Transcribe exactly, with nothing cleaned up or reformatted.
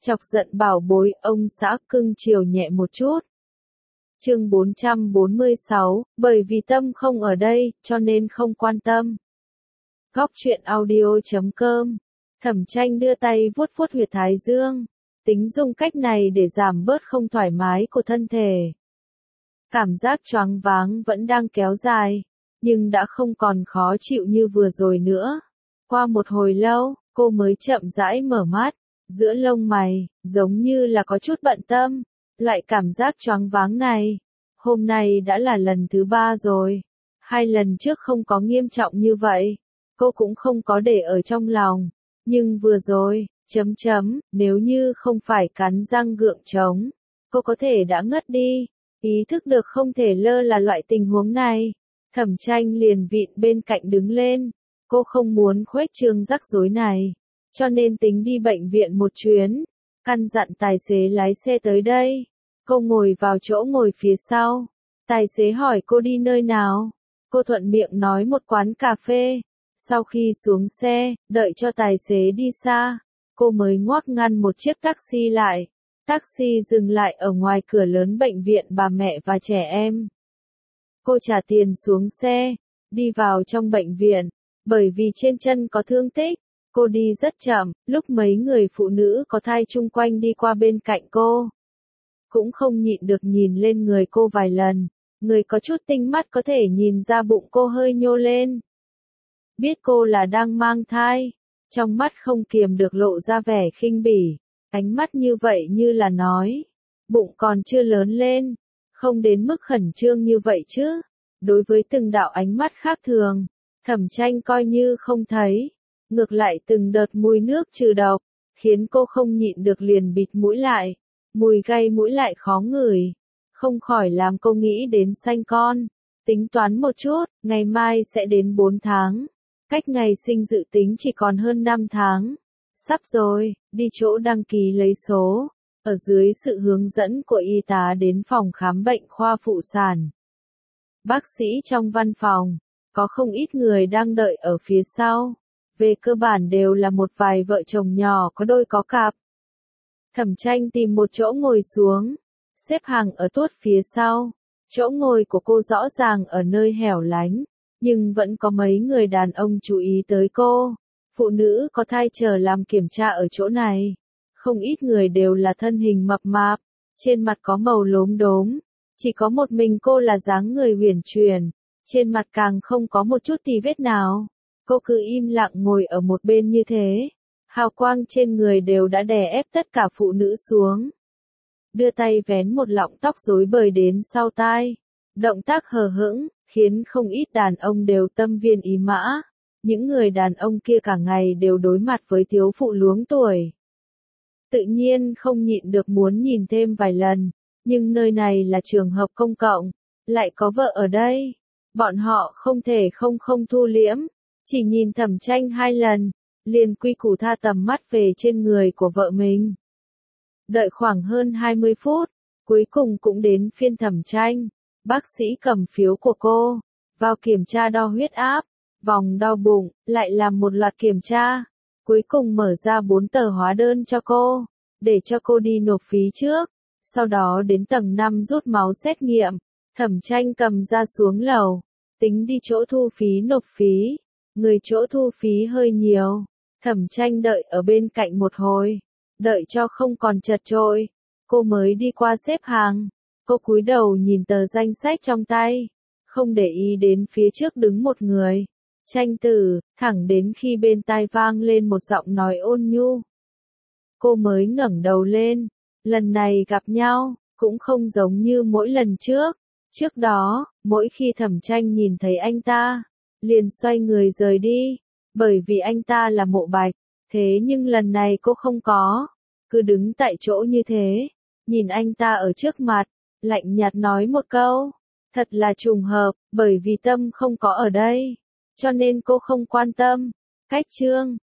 Chọc giận bảo bối, ông xã cưng chiều nhẹ một chút. Chương bốn trăm bốn mươi sáu, bởi vì Tâm không ở đây, cho nên không quan tâm. Góc truyện audio chấm com. Thẩm Tranh đưa tay vuốt vuốt huyệt thái dương, tính dùng cách này để giảm bớt không thoải mái của thân thể. Cảm giác choáng váng vẫn đang kéo dài, nhưng đã không còn khó chịu như vừa rồi nữa. Qua một hồi lâu, cô mới chậm rãi mở mắt, giữa lông mày, giống như là có chút bận tâm. Loại cảm giác choáng váng này, hôm nay đã là lần thứ ba rồi. Hai lần trước không có nghiêm trọng như vậy, cô cũng không có để ở trong lòng. Nhưng vừa rồi, chấm chấm, nếu như không phải cắn răng gượng chống, cô có thể đã ngất đi. Ý thức được không thể lơ là loại tình huống này, Thẩm Tranh liền vịn bên cạnh đứng lên. Cô không muốn khuếch trương rắc rối này, cho nên tính đi bệnh viện một chuyến, căn dặn tài xế lái xe tới đây. Cô ngồi vào chỗ ngồi phía sau, tài xế hỏi cô đi nơi nào, cô thuận miệng nói một quán cà phê. Sau khi xuống xe, đợi cho tài xế đi xa, cô mới ngoắc ngăn một chiếc taxi lại. Taxi dừng lại ở ngoài cửa lớn bệnh viện bà mẹ và trẻ em. Cô trả tiền xuống xe, đi vào trong bệnh viện, bởi vì trên chân có thương tích, cô đi rất chậm, lúc mấy người phụ nữ có thai chung quanh đi qua bên cạnh cô. Cũng không nhịn được nhìn lên người cô vài lần, người có chút tinh mắt có thể nhìn ra bụng cô hơi nhô lên. Biết cô là đang mang thai, trong mắt không kiềm được lộ ra vẻ khinh bỉ, ánh mắt như vậy như là nói, bụng còn chưa lớn lên, không đến mức khẩn trương như vậy chứ. Đối với từng đạo ánh mắt khác thường, Thẩm Tranh coi như không thấy, ngược lại từng đợt mùi nước trừ độc, khiến cô không nhịn được liền bịt mũi lại, mùi gây mũi lại khó ngửi, không khỏi làm cô nghĩ đến sanh con. Tính toán một chút, ngày mai sẽ đến bốn tháng, cách ngày sinh dự tính chỉ còn hơn năm tháng. Sắp rồi, đi chỗ đăng ký lấy số, ở dưới sự hướng dẫn của y tá đến phòng khám bệnh khoa phụ sản. Bác sĩ trong văn phòng, có không ít người đang đợi ở phía sau, về cơ bản đều là một vài vợ chồng nhỏ có đôi có cặp. Thẩm Tranh tìm một chỗ ngồi xuống, xếp hàng ở tuốt phía sau, chỗ ngồi của cô rõ ràng ở nơi hẻo lánh, nhưng vẫn có mấy người đàn ông chú ý tới cô. Phụ nữ có thai chờ làm kiểm tra ở chỗ này, không ít người đều là thân hình mập mạp, trên mặt có màu lốm đốm, chỉ có một mình cô là dáng người huyền chuyển, trên mặt càng không có một chút tì vết nào. Cô cứ im lặng ngồi ở một bên như thế, hào quang trên người đều đã đè ép tất cả phụ nữ xuống. Đưa tay vén một lọng tóc rối bời đến sau tai, động tác hờ hững, khiến không ít đàn ông đều tâm viên ý mã. Những người đàn ông kia cả ngày đều đối mặt với thiếu phụ luống tuổi, tự nhiên không nhịn được muốn nhìn thêm vài lần, nhưng nơi này là trường hợp công cộng, lại có vợ ở đây, bọn họ không thể không không thu liễm, chỉ nhìn Thẩm Tranh hai lần, liền quy củ tha tầm mắt về trên người của vợ mình. Đợi khoảng hơn hai mươi phút, cuối cùng cũng đến phiên Thẩm Tranh. Bác sĩ cầm phiếu của cô, vào kiểm tra đo huyết áp, vòng đo bụng, lại làm một loạt kiểm tra, cuối cùng mở ra bốn tờ hóa đơn cho cô, để cho cô đi nộp phí trước, sau đó đến tầng năm rút máu xét nghiệm. Thẩm Tranh cầm ra xuống lầu, tính đi chỗ thu phí nộp phí, người chỗ thu phí hơi nhiều, Thẩm Tranh đợi ở bên cạnh một hồi, đợi cho không còn chật chội, cô mới đi qua xếp hàng. Cô cúi đầu nhìn tờ danh sách trong tay, không để ý đến phía trước đứng một người. Tranh tử, thẳng đến khi bên tai vang lên một giọng nói ôn nhu. Cô mới ngẩng đầu lên, lần này gặp nhau, cũng không giống như mỗi lần trước. Trước đó, mỗi khi Thẩm Tranh nhìn thấy anh ta, liền xoay người rời đi, bởi vì anh ta là Mộ Bạch. Thế nhưng lần này cô không có, cứ đứng tại chỗ như thế, nhìn anh ta ở trước mặt, lạnh nhạt nói một câu, thật là trùng hợp, bởi vì Tâm không có ở đây, cho nên cô không quan tâm. Cách chương